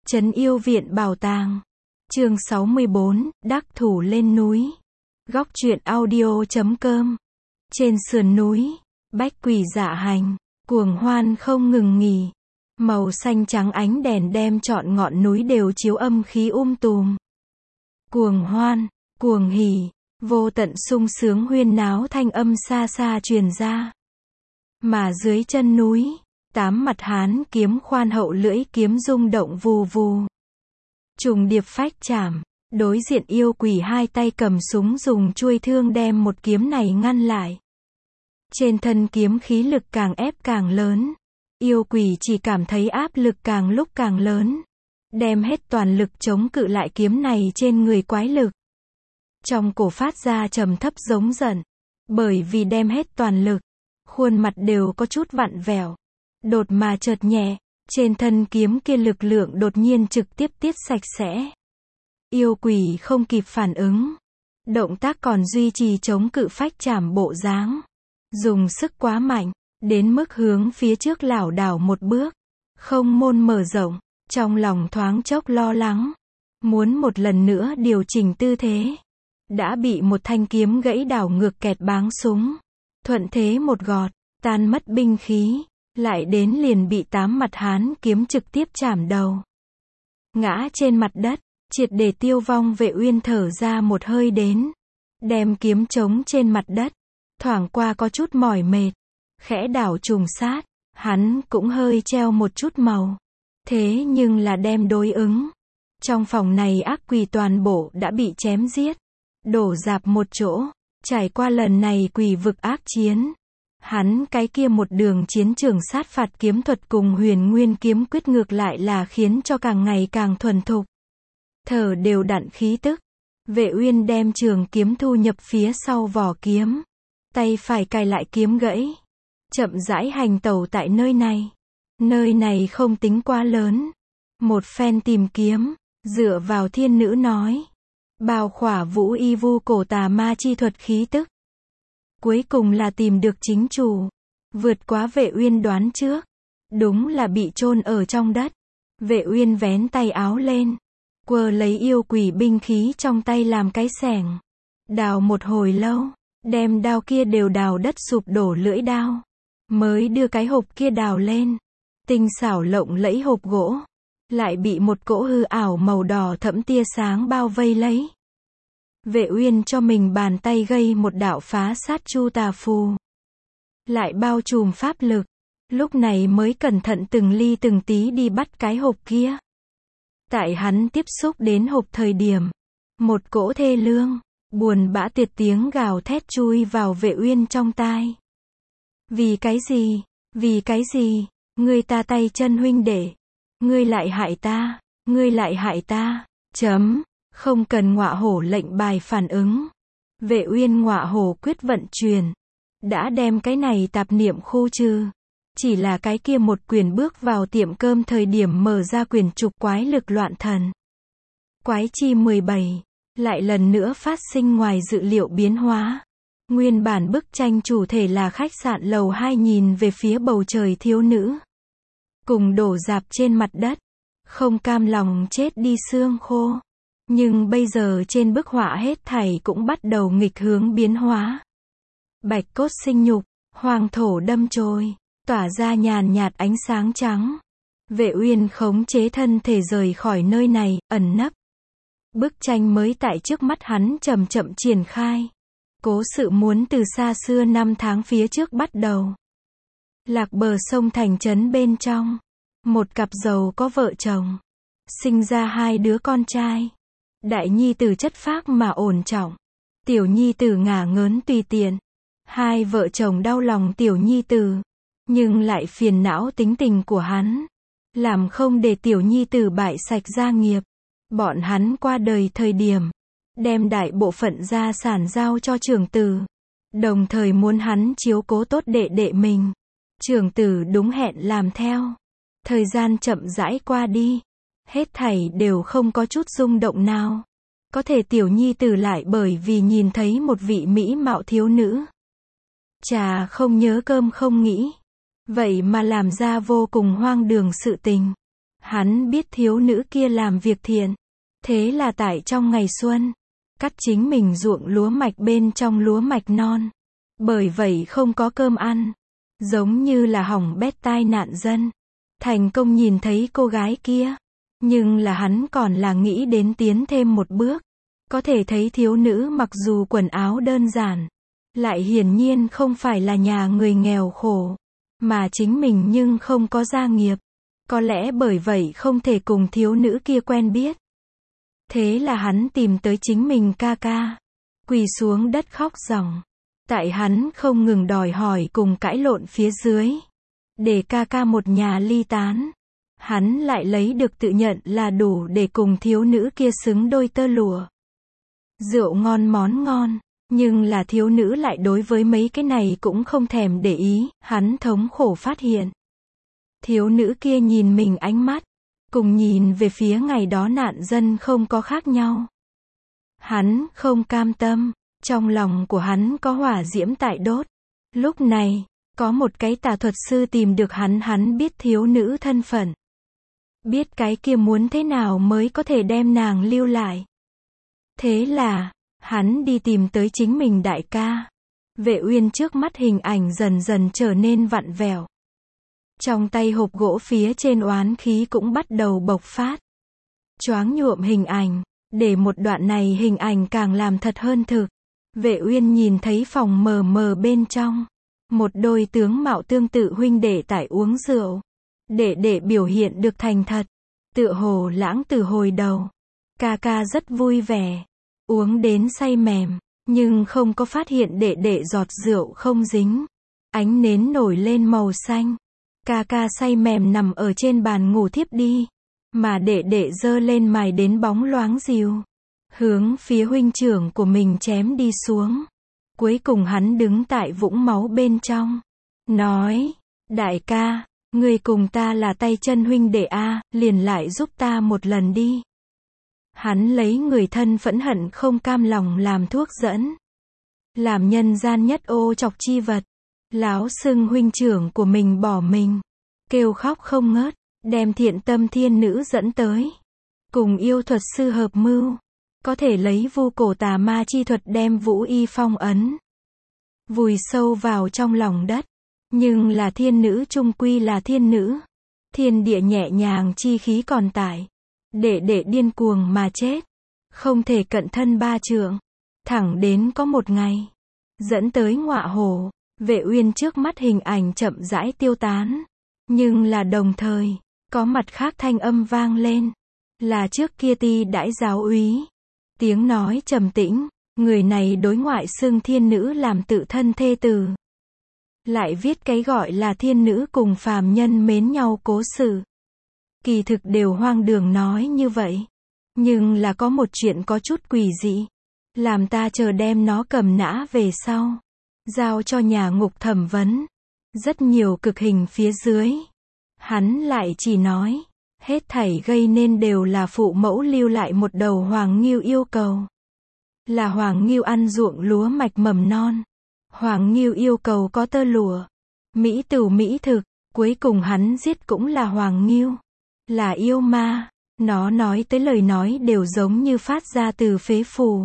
Trấn Yêu Viện Bảo Tàng. Chương 64, Đắc Thủ lên núi. Góc truyện audio.com. Trên sườn núi, bách quỷ dạ hành, cuồng hoan không ngừng nghỉ. Màu xanh trắng ánh đèn đem trọn ngọn núi đều chiếu âm khí tùm. Cuồng hoan, cuồng hỉ, vô tận sung sướng huyên náo thanh âm xa xa truyền ra. Mà dưới chân núi, 8 mặt hán kiếm khoan hậu lưỡi kiếm rung động vù vù. Trùng điệp phách chạm, đối diện yêu quỷ hai tay cầm súng dùng chuôi thương đem một kiếm này ngăn lại. Trên thân kiếm khí lực càng ép càng lớn. Yêu quỷ chỉ cảm thấy áp lực càng lúc càng lớn. Đem hết toàn lực chống cự lại kiếm này trên người quái lực. Trong cổ phát ra trầm thấp giống giận. Bởi vì đem hết toàn lực, khuôn mặt đều có chút vặn vẹo. Đột mà chợt nhẹ, trên thân kiếm kia lực lượng đột nhiên trực tiếp tiết sạch sẽ. Yêu quỷ không kịp phản ứng. Động tác còn duy trì chống cự phách chạm bộ dáng. Dùng sức quá mạnh, đến mức hướng phía trước lảo đảo một bước. Không môn mở rộng, trong lòng thoáng chốc lo lắng. Muốn một lần nữa điều chỉnh tư thế. Đã bị một thanh kiếm gãy đảo ngược kẹt báng súng. Thuận thế một gọt, tan mất binh khí. Lại đến liền bị 8 mặt hán kiếm trực tiếp chảm đầu. Ngã trên mặt đất, triệt để tiêu vong. Vệ Uyên thở ra một hơi đến. Đem kiếm trống trên mặt đất. Thoảng qua có chút mỏi mệt. Khẽ đảo trùng sát, hắn cũng hơi treo một chút màu. Thế nhưng là đem đối ứng. Trong phòng này ác quỷ toàn bộ đã bị chém giết. Đổ rạp một chỗ. Trải qua lần này quỷ vực ác chiến. Hắn cái kia một đường chiến trường sát phạt kiếm thuật cùng huyền nguyên kiếm quyết ngược lại là khiến cho càng ngày càng thuần thục. Thở đều đặn khí tức. Vệ Uyên đem trường kiếm thu nhập phía sau vỏ kiếm. Tay phải cài lại kiếm gãy. Chậm rãi hành tẩu tại nơi này. Nơi này không tính quá lớn. Một phen tìm kiếm, dựa vào thiên nữ nói. Bao khỏa vũ y vu cổ tà ma chi thuật khí tức. Cuối cùng là tìm được chính chủ. Vượt quá Vệ Uyên đoán trước. Đúng là bị chôn ở trong đất. Vệ Uyên vén tay áo lên. Quơ lấy yêu quỷ binh khí trong tay làm cái xẻng. Đào một hồi lâu. Đem đao kia đều đào đất sụp đổ lưỡi đao. Mới đưa cái hộp kia đào lên. Tinh xảo lộng lẫy hộp gỗ. Lại bị một cỗ hư ảo màu đỏ thẫm tia sáng bao vây lấy. Vệ Uyên cho mình bàn tay gây một đạo phá sát chu tà phù. Lại bao trùm pháp lực. Lúc này mới cẩn thận từng ly từng tí đi bắt cái hộp kia. Tại hắn tiếp xúc đến hộp thời điểm. Một cỗ thê lương, buồn bã tiệt tiếng gào thét chui vào Vệ Uyên trong tai. Vì cái gì? Vì cái gì? Ngươi ta tay chân huynh đệ. Ngươi lại hại ta. Ngươi lại hại ta. Không cần ngọa hổ lệnh bài phản ứng. Vệ Uyên ngọa hổ quyết vận chuyển. Đã đem cái này tạp niệm khu trừ. Chỉ là cái kia một quyền bước vào tiệm cơm thời điểm mở ra quyền trục quái lực loạn thần. Quái chi 17. Lại lần nữa phát sinh ngoài dự liệu biến hóa. Nguyên bản bức tranh chủ thể là khách sạn lầu 2 nhìn về phía bầu trời thiếu nữ. Cùng đổ rạp trên mặt đất. Không cam lòng chết đi xương khô. Nhưng bây giờ trên bức họa hết thảy cũng bắt đầu nghịch hướng biến hóa. Bạch cốt sinh nhục, hoàng thổ đâm chồi, tỏa ra nhàn nhạt ánh sáng trắng. Vệ Uyên khống chế thân thể rời khỏi nơi này, ẩn nấp. Bức tranh mới tại trước mắt hắn chậm chậm triển khai. Cố sự muốn từ xa xưa năm tháng phía trước bắt đầu. Lạc bờ sông thành trấn bên trong. Một cặp giàu có vợ chồng. Sinh ra 2 đứa con trai. Đại nhi tử chất phác mà ổn trọng. Tiểu nhi tử ngả ngớn tùy tiện. 2 vợ chồng đau lòng tiểu nhi tử. Nhưng lại phiền não tính tình của hắn. Làm không để tiểu nhi tử bại sạch gia nghiệp. Bọn hắn qua đời thời điểm. Đem đại bộ phận gia sản giao cho trưởng tử. Đồng thời muốn hắn chiếu cố tốt đệ đệ mình. Trưởng tử đúng hẹn làm theo. Thời gian chậm rãi qua đi. Hết thảy đều không có chút rung động nào. Có thể tiểu nhi tử lại bởi vì nhìn thấy một vị mỹ mạo thiếu nữ. Trà không nhớ cơm không nghĩ. Vậy mà làm ra vô cùng hoang đường sự tình. Hắn biết thiếu nữ kia làm việc thiện. Thế là tại trong ngày xuân, cắt chính mình ruộng lúa mạch bên trong lúa mạch non. Bởi vậy không có cơm ăn. Giống như là hỏng bét tai nạn dân. Thành công nhìn thấy cô gái kia. Nhưng là hắn còn là nghĩ đến tiến thêm một bước. Có thể thấy thiếu nữ mặc dù quần áo đơn giản. Lại hiển nhiên không phải là nhà người nghèo khổ. Mà chính mình nhưng không có gia nghiệp. Có lẽ bởi vậy không thể cùng thiếu nữ kia quen biết. Thế là hắn tìm tới chính mình ca ca. Quỳ xuống đất khóc ròng. Tại hắn không ngừng đòi hỏi cùng cãi lộn phía dưới. Để ca ca một nhà ly tán. Hắn lại lấy được tự nhận là đủ để cùng thiếu nữ kia xứng đôi tơ lụa. Rượu ngon món ngon. Nhưng là thiếu nữ lại đối với mấy cái này cũng không thèm để ý. Hắn thống khổ phát hiện. Thiếu nữ kia nhìn mình ánh mắt. Cùng nhìn về phía ngày đó nạn dân không có khác nhau. Hắn không cam tâm. Trong lòng của hắn có hỏa diễm tại đốt. Lúc này, có một cái tà thuật sư tìm được hắn biết thiếu nữ thân phận. Biết cái kia muốn thế nào mới có thể đem nàng lưu lại. Thế là, hắn đi tìm tới chính mình đại ca. Vệ Uyên trước mắt hình ảnh dần dần trở nên vặn vẹo. Trong tay hộp gỗ phía trên oán khí cũng bắt đầu bộc phát. Choáng nhuộm hình ảnh, để một đoạn này hình ảnh càng làm thật hơn thực. Vệ Uyên nhìn thấy phòng mờ mờ bên trong. Một đôi tướng mạo tương tự huynh đệ tại uống rượu. Để biểu hiện được thành thật. Tựa hồ lãng từ hồi đầu. Ca ca rất vui vẻ. Uống đến say mềm. Nhưng không có phát hiện đệ giọt rượu không dính. Ánh nến nổi lên màu xanh. Ca ca say mềm nằm ở trên bàn ngủ thiếp đi. Mà đệ giơ lên mài đến bóng loáng dìu. Hướng phía huynh trưởng của mình chém đi xuống. Cuối cùng hắn đứng tại vũng máu bên trong. Nói, đại ca, ngươi cùng ta là tay chân huynh đệ a, liền lại giúp ta một lần đi. Hắn lấy người thân phẫn hận không cam lòng làm thuốc dẫn. Làm nhân gian nhất ô chọc chi vật. Láo xưng huynh trưởng của mình bỏ mình. Kêu khóc không ngớt, đem thiện tâm thiên nữ dẫn tới. Cùng yêu thuật sư hợp mưu. Có thể lấy vu cổ tà ma chi thuật đem Vũ Y phong ấn. Vùi sâu vào trong lòng đất. Nhưng là thiên nữ chung quy là thiên nữ. Thiên địa nhẹ nhàng chi khí còn tại. Để điên cuồng mà chết. Không thể cận thân 3 trượng. Thẳng đến có một ngày. Dẫn tới ngọa hổ. Vệ Uyên trước mắt hình ảnh chậm rãi tiêu tán. Nhưng là đồng thời. Có mặt khác thanh âm vang lên. Là trước kia Ti Đãi giáo úy. Tiếng nói trầm tĩnh. Người này đối ngoại xưng thiên nữ làm tự thân thê tử. Lại viết cái gọi là thiên nữ cùng phàm nhân mến nhau cố sự. Kỳ thực đều hoang đường nói như vậy. Nhưng là có một chuyện có chút quỷ dị. Làm ta chờ đem nó cầm nã về sau. Giao cho nhà ngục thẩm vấn. Rất nhiều cực hình phía dưới. Hắn lại chỉ nói. Hết thảy gây nên đều là phụ mẫu lưu lại một đầu Hoàng Ngưu yêu cầu. Là Hoàng Ngưu ăn ruộng lúa mạch mầm non. Hoàng Ngưu yêu cầu có tơ lụa. Mỹ tửu mỹ thực. Cuối cùng hắn giết cũng là Hoàng Ngưu. Là yêu ma. Nó nói tới lời nói đều giống như phát ra từ phế phù.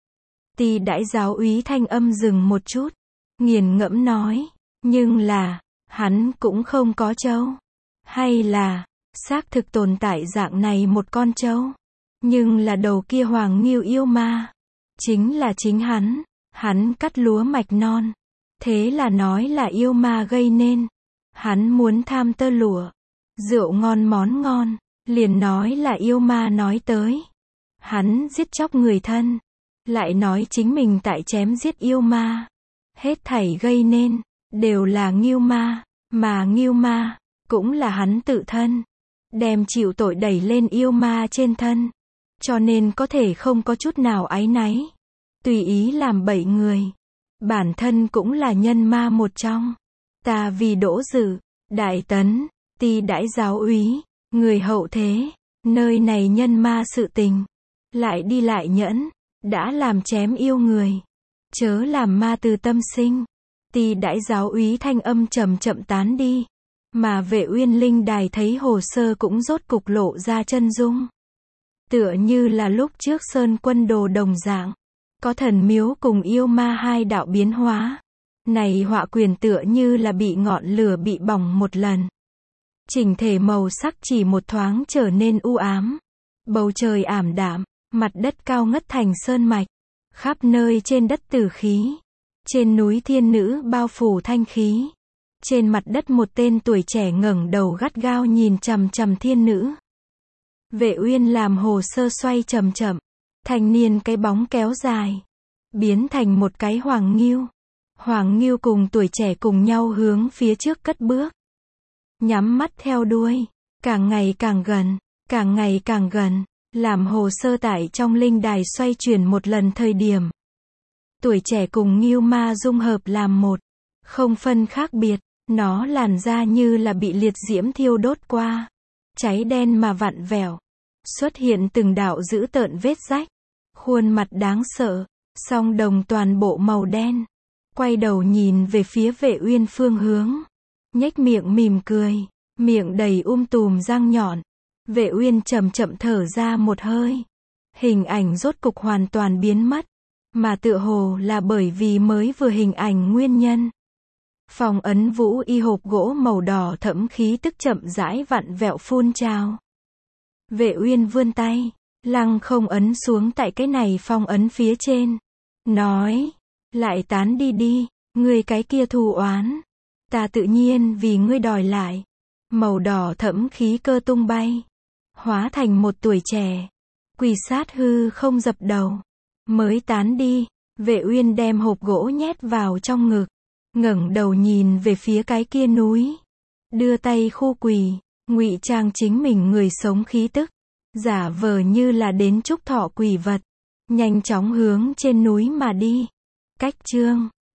Ti Đãi giáo úy thanh âm dừng một chút. Nghiền ngẫm nói. Nhưng là, hắn cũng không có trâu. Hay là, xác thực tồn tại dạng này một con trâu. Nhưng là đầu kia Hoàng Ngưu yêu ma. Chính là chính hắn. Hắn cắt lúa mạch non. Thế là nói là yêu ma gây nên. Hắn muốn tham tơ lụa. Rượu ngon món ngon. Liền nói là yêu ma nói tới. Hắn giết chóc người thân. Lại nói chính mình tại chém giết yêu ma. Hết thảy gây nên. Đều là Ngưu ma. Mà Ngưu ma. Cũng là hắn tự thân. Đem chịu tội đẩy lên yêu ma trên thân. Cho nên có thể không có chút nào áy náy. Tùy ý làm bậy người. Bản thân cũng là nhân ma một trong. Ta vì Đỗ Dự, Đại Tấn, Ti Đãi giáo úy, người hậu thế, nơi này nhân ma sự tình. Lại đi lại nhẫn, đã làm chém yêu người. Chớ làm ma từ tâm sinh. Ti Đãi giáo úy thanh âm chậm chậm tán đi. Mà Vệ Uyên linh đài thấy hồ sơ cũng rốt cục lộ ra chân dung. Tựa như là lúc trước Sơn Quân Đồ đồng dạng, có thần miếu cùng yêu ma hai đạo biến hóa. Này họa quyền tựa như là bị ngọn lửa bị bỏng một lần. Chỉnh thể màu sắc chỉ một thoáng trở nên u ám. Bầu trời ảm đạm, mặt đất cao ngất thành sơn mạch. Khắp nơi trên đất tử khí. Trên núi thiên nữ bao phủ thanh khí. Trên mặt đất một tên tuổi trẻ ngẩng đầu gắt gao nhìn chằm chằm thiên nữ. Vệ Uyên làm hồ sơ xoay chậm chậm. Thanh niên cái bóng kéo dài. Biến thành một cái hoàng ngưu. Hoàng ngưu cùng tuổi trẻ cùng nhau hướng phía trước cất bước. Nhắm mắt theo đuôi. Càng ngày càng gần. Càng ngày càng gần. Làm hồ sơ tại trong linh đài xoay chuyển một lần thời điểm. Tuổi trẻ cùng ngưu ma dung hợp làm một. Không phân khác biệt. Nó làn da như là bị liệt diễm thiêu đốt qua. Cháy đen mà vặn vẹo. Xuất hiện từng đạo dữ tợn vết rách. Khuôn mặt đáng sợ. Song đồng toàn bộ màu đen. Quay đầu nhìn về phía Vệ Uyên phương hướng. Nhếch miệng mỉm cười. Miệng đầy tùm răng nhọn. Vệ Uyên chậm chậm thở ra một hơi. Hình ảnh rốt cục hoàn toàn biến mất. Mà tựa hồ là bởi vì mới vừa hình ảnh nguyên nhân. Phong ấn vũ y hộp gỗ màu đỏ thẫm khí tức chậm rãi vặn vẹo phun trào. Vệ Uyên vươn tay, lăng không ấn xuống tại cái này phong ấn phía trên. Nói, lại tán đi đi, ngươi cái kia thù oán. Ta tự nhiên vì ngươi đòi lại. Màu đỏ thẫm khí cơ tung bay. Hóa thành một tuổi trẻ. Quỳ sát hư không dập đầu. Mới tán đi, Vệ Uyên đem hộp gỗ nhét vào trong ngực. Ngẩng đầu nhìn về phía cái kia núi. Đưa tay khu quỳ, ngụy trang chính mình người sống khí tức. Giả vờ như là đến chúc thọ quỷ vật. Nhanh chóng hướng trên núi mà đi. Cách chương